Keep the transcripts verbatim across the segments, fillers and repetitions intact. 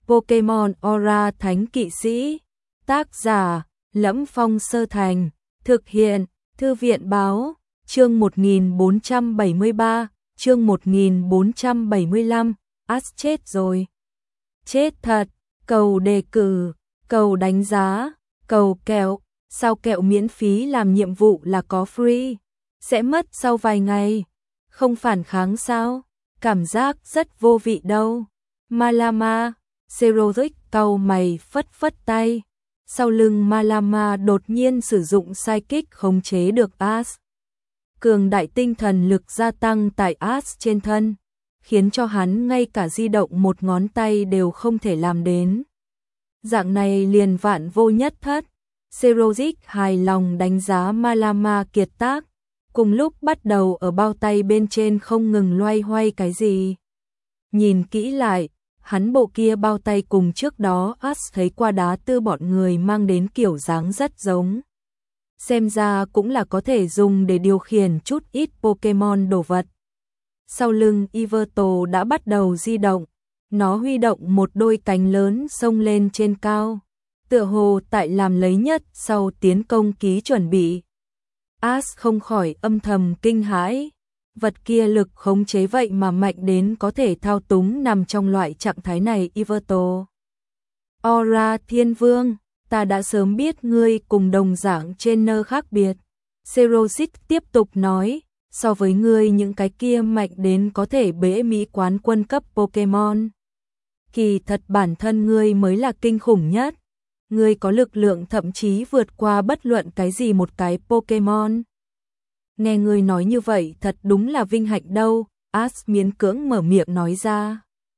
Pokemon Aura Thánh Kỵ Sĩ. Tác giả: Lẫm Phong Sơ Thành. Thực hiện: Thư viện báo. Chương một nghìn bốn trăm bảy mươi ba, chương một nghìn bốn trăm bảy mươi lăm. Ash chết rồi. Chết thật. Cầu đề cử, cầu đánh giá, cầu kẹo. Sao kẹo miễn phí làm nhiệm vụ là có free? Sẽ mất sau vài ngày. Không phản kháng sao? Cảm giác rất vô vị đâu. Malama. Xeroric cau mày phất phất tay. Sau lưng Malama đột nhiên sử dụng psychic khống chế được Ash. Cường đại tinh thần lực gia tăng tại Ash trên thân, khiến cho hắn ngay cả di động một ngón tay đều không thể làm đến. Dạng này liền vạn vô nhất thất. Xeroric hài lòng đánh giá Malama kiệt tác, cùng lúc bắt đầu ở bao tay bên trên không ngừng loay hoay cái gì. Nhìn kỹ lại, hắn bộ kia bao tay cùng trước đó Ash thấy qua đá tư bọn người mang đến kiểu dáng rất giống. Xem ra cũng là có thể dùng để điều khiển chút ít Pokemon đồ vật. Sau lưng Yveltal đã bắt đầu di động, nó huy động một đôi cánh lớn xông lên trên cao, tựa hồ tại làm lấy nhất sau tiến công ký chuẩn bị. Ash không khỏi âm thầm kinh hãi, vật kia lực khống chế vậy mà mạnh đến có thể thao túng nằm trong loại trạng thái này. Yveltal. Aura Thiên Vương, ta đã sớm biết ngươi cùng đồng dạng trainer khác biệt. Xerosic tiếp tục nói, so với ngươi những cái kia mạnh đến có thể bế Mỹ quán quân cấp Pokemon. Kỳ thật bản thân ngươi mới là kinh khủng nhất. Ngươi có lực lượng thậm chí vượt qua bất luận cái gì một cái Pokemon. Nghe ngươi nói như vậy thật đúng là vinh hạnh đâu, Ash miễn cưỡng mở miệng nói ra.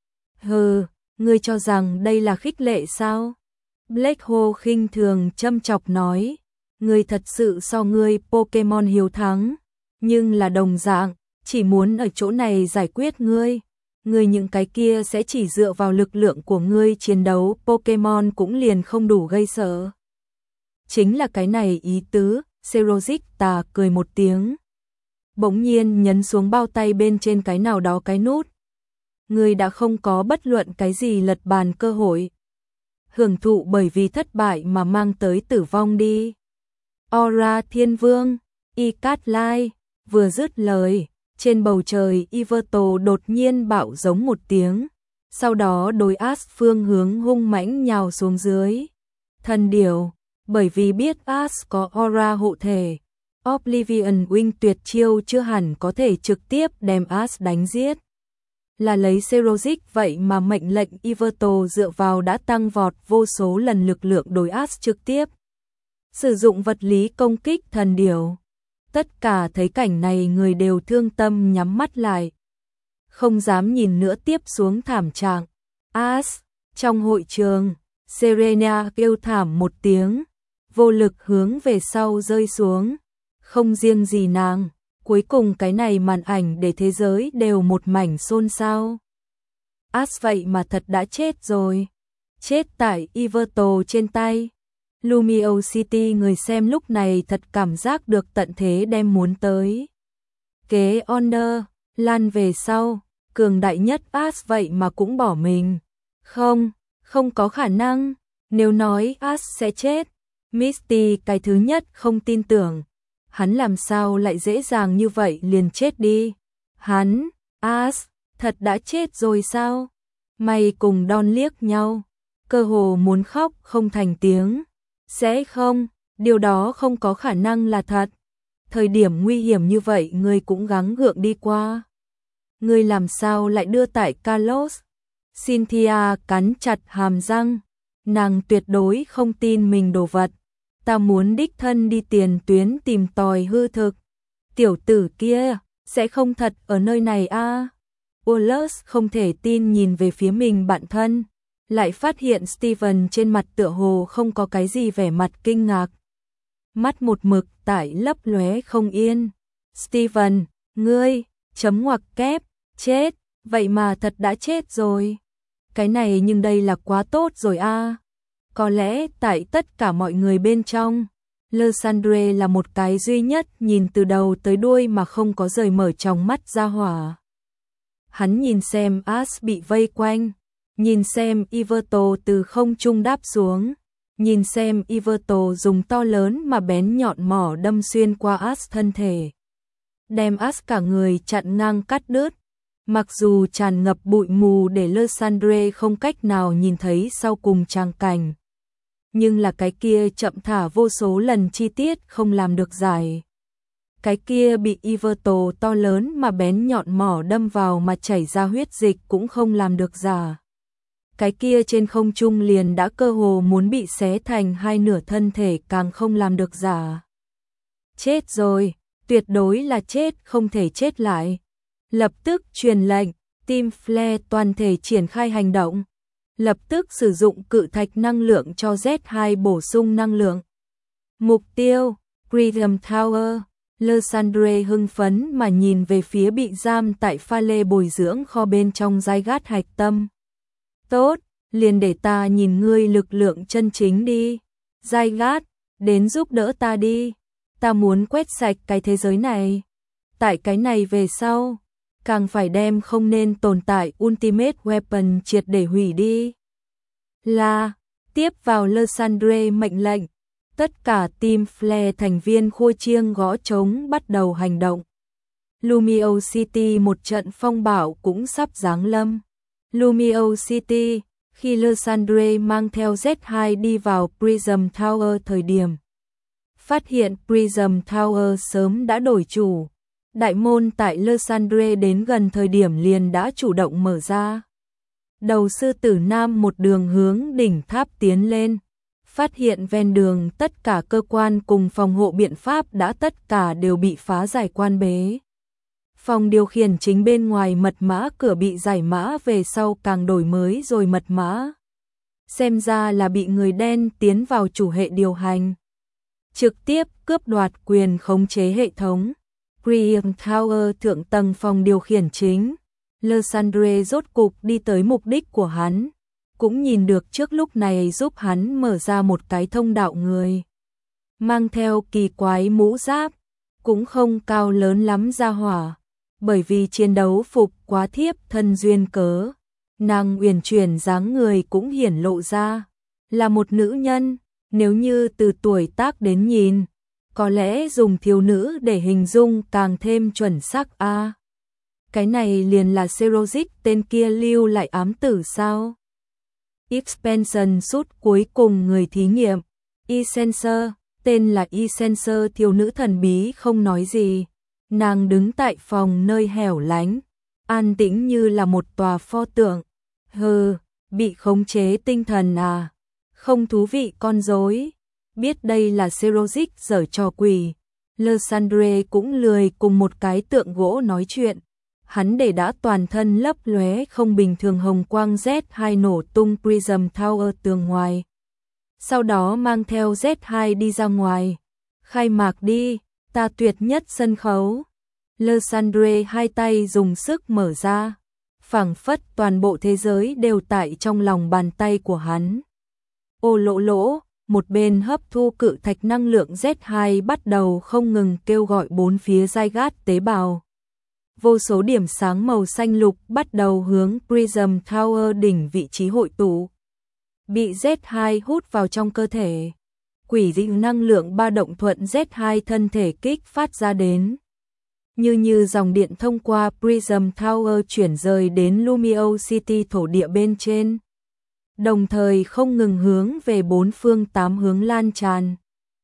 Hừ, ngươi cho rằng đây là khích lệ sao? Black Hole khinh thường châm chọc nói, ngươi thật sự so ngươi Pokemon hiếu thắng, nhưng là đồng dạng, chỉ muốn ở chỗ này giải quyết ngươi. Ngươi những cái kia sẽ chỉ dựa vào lực lượng của ngươi chiến đấu Pokemon cũng liền không đủ gây sợ. Chính là cái này ý tứ. Xerosic tà cười một tiếng, bỗng nhiên nhấn xuống bao tay bên trên cái nào đó cái nút. Ngươi đã không có bất luận cái gì lật bàn cơ hội. Hưởng thụ bởi vì thất bại mà mang tới tử vong đi. Aura Thiên Vương, Icatline, vừa dứt lời, trên bầu trời Yveltal đột nhiên bạo giống một tiếng, sau đó đối Ash phương hướng hung mãnh nhào xuống dưới. Thần điểu, bởi vì biết Ash có aura hộ thể, Oblivion Wing tuyệt chiêu chưa hẳn có thể trực tiếp đem Ash đánh giết. Là lấy Xerosic vậy mà mệnh lệnh Yveltal dựa vào đã tăng vọt vô số lần lực lượng đối Ash trực tiếp sử dụng vật lý công kích thần điểu. Tất cả thấy cảnh này người đều thương tâm nhắm mắt lại, không dám nhìn nữa tiếp xuống thảm trạng. Ash, trong hội trường, Serena kêu thảm một tiếng, vô lực hướng về sau rơi xuống. Không riêng gì nàng, cuối cùng cái này màn ảnh để thế giới đều một mảnh xôn xao. Ash vậy mà thật đã chết rồi, chết tại Yveltal trên tay. Lumio City người xem lúc này thật cảm giác được tận thế đem muốn tới. Kế Honor, lan về sau, cường đại nhất Ash vậy mà cũng bỏ mình. Không, không có khả năng, nếu nói Ash sẽ chết, Misty cái thứ nhất không tin tưởng. Hắn làm sao lại dễ dàng như vậy liền chết đi. Hắn, Ash, thật đã chết rồi sao? Mày cùng Don liếc nhau, cơ hồ muốn khóc không thành tiếng. Sẽ không, điều đó không có khả năng là thật. Thời điểm nguy hiểm như vậy ngươi cũng gắng gượng đi qua. Ngươi làm sao lại đưa tại Kalos? Cynthia cắn chặt hàm răng, nàng tuyệt đối không tin mình đồ vật. Ta muốn đích thân đi tiền tuyến tìm tòi hư thực. Tiểu tử kia, sẽ không thật ở nơi này a? À? Wallace không thể tin nhìn về phía mình bạn thân, lại phát hiện Steven trên mặt tựa hồ không có cái gì vẻ mặt kinh ngạc. Mắt một mực tại lấp lóe không yên. Steven, ngươi, chấm ngoặc kép, chết, vậy mà thật đã chết rồi. Cái này nhưng đây là quá tốt rồi a. À. Có lẽ tại tất cả mọi người bên trong, Lysandre là một cái duy nhất nhìn từ đầu tới đuôi mà không có rời mở trong mắt ra hỏa. Hắn nhìn xem Ash bị vây quanh, Nhìn xem Iverto từ không trung đáp xuống. Nhìn xem Iverto dùng to lớn mà bén nhọn mỏ đâm xuyên qua Ash thân thể. Đem Ash cả người chặn ngang cắt đứt. Mặc dù tràn ngập bụi mù để Lysandre không cách nào nhìn thấy sau cùng tràng cảnh. Nhưng là cái kia chậm thả vô số lần chi tiết không làm được giải. Cái kia bị Iverto to lớn mà bén nhọn mỏ đâm vào mà chảy ra huyết dịch cũng không làm được giả. Cái kia trên không trung liền đã cơ hồ muốn bị xé thành hai nửa thân thể càng không làm được giả. Chết rồi, tuyệt đối là chết, không thể chết lại. Lập tức truyền lệnh, Team Flare toàn thể triển khai hành động. Lập tức sử dụng cự thạch năng lượng cho Z hai bổ sung năng lượng. Mục tiêu, Prism Tower. Lysandre hưng phấn mà nhìn về phía bị giam tại pha lê bồi dưỡng kho bên trong Zygarde hạch tâm. Tốt, liền để ta nhìn ngươi lực lượng chân chính đi. Zygarde, đến giúp đỡ ta đi. Ta muốn quét sạch cái thế giới này. Tại cái này về sau, càng phải đem không nên tồn tại Ultimate Weapon triệt để hủy đi. Là, tiếp vào Lysandre mệnh lệnh. Tất cả Team Flare thành viên khua chiêng gõ trống bắt đầu hành động. Lumio City một trận phong bạo cũng sắp giáng lâm. Lumio City, khi Lysandre mang theo Z hai đi vào Prism Tower thời điểm. Phát hiện Prism Tower sớm đã đổi chủ. Đại môn tại Lysandre đến gần thời điểm liền đã chủ động mở ra. Đầu sư tử nam một đường hướng đỉnh tháp tiến lên. Phát hiện ven đường tất cả cơ quan cùng phòng hộ biện pháp đã tất cả đều bị phá giải quan bế. Phòng điều khiển chính bên ngoài mật mã cửa bị giải mã về sau càng đổi mới rồi mật mã. Xem ra là bị người đen tiến vào chủ hệ điều hành. Trực tiếp cướp đoạt quyền khống chế hệ thống. Prism Tower thượng tầng phòng điều khiển chính. Lysandre rốt cục đi tới mục đích của hắn. Cũng nhìn được trước lúc này giúp hắn mở ra một cái thông đạo người. Mang theo kỳ quái mũ giáp, cũng không cao lớn lắm ra hỏa. Bởi vì chiến đấu phục quá thiếp thân duyên cớ. Nàng uyển chuyển dáng người cũng hiển lộ ra. Là một nữ nhân, nếu như từ tuổi tác đến nhìn. Có lẽ dùng thiếu nữ để hình dung càng thêm chuẩn xác a. À, cái này liền là Serozic tên kia lưu lại ám tử sao? Expansion suit cuối cùng người thí nghiệm. E-Sensor, tên là E-Sensor thiếu nữ thần bí không nói gì. Nàng đứng tại phòng nơi hẻo lánh, an tĩnh như là một tòa pho tượng. Hừ, bị khống chế tinh thần à? Không thú vị con rối. Biết đây là Serozic giở trò quỷ. Lysandre cũng lười cùng một cái tượng gỗ nói chuyện. Hắn để đã toàn thân lấp lóe không bình thường hồng quang Z hai nổ tung Prism Tower tường ngoài. Sau đó mang theo Z hai đi ra ngoài. Khai mạc đi, ta tuyệt nhất sân khấu. Lysandre hai tay dùng sức mở ra. Phảng phất toàn bộ thế giới đều tại trong lòng bàn tay của hắn. Ô lỗ lỗ, một bên hấp thu cự thạch năng lượng Z hai bắt đầu không ngừng kêu gọi bốn phía Zygarde tế bào. Vô số điểm sáng màu xanh lục bắt đầu hướng Prism Tower đỉnh vị trí hội tụ. Bị Z hai hút vào trong cơ thể. Quỷ dị năng lượng ba động thuận Z hai thân thể kích phát ra đến. Như như dòng điện thông qua Prism Tower chuyển rời đến Lumio City thổ địa bên trên. Đồng thời không ngừng hướng về bốn phương tám hướng lan tràn.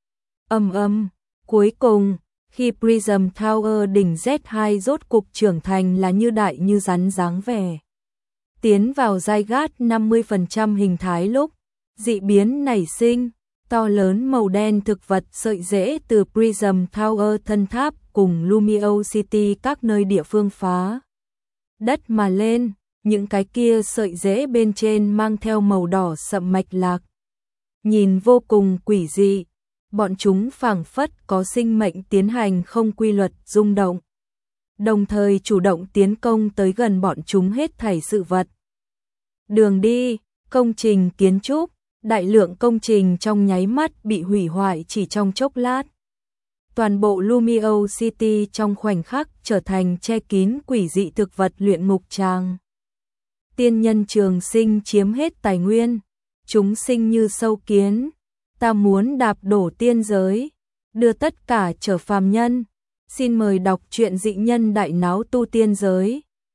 Âm âm, cuối cùng, khi Prism Tower đỉnh Z hai rốt cục trưởng thành là như đại như rắn dáng vẻ. Tiến vào Zygarde năm mươi phần trăm hình thái lúc, dị biến nảy sinh, to lớn màu đen thực vật sợi rễ từ Prism Tower thân tháp cùng Lumio City các nơi địa phương phá đất mà lên, những cái kia sợi rễ bên trên mang theo màu đỏ sậm mạch lạc. Nhìn vô cùng quỷ dị, bọn chúng phảng phất có sinh mệnh tiến hành không quy luật rung động. Đồng thời chủ động tiến công tới gần bọn chúng hết thảy sự vật. Đường đi, công trình kiến trúc, đại lượng công trình trong nháy mắt bị hủy hoại chỉ trong chốc lát. Toàn bộ Lumio City trong khoảnh khắc trở thành che kín quỷ dị thực vật luyện ngục tràng. tiên nhân trường sinh chiếm hết tài nguyên, chúng sinh như sâu kiến, ta muốn đạp đổ tiên giới, đưa tất cả trở phàm nhân. Xin mời đọc truyện Dị Nhân Đại Náo Tu Tiên Giới.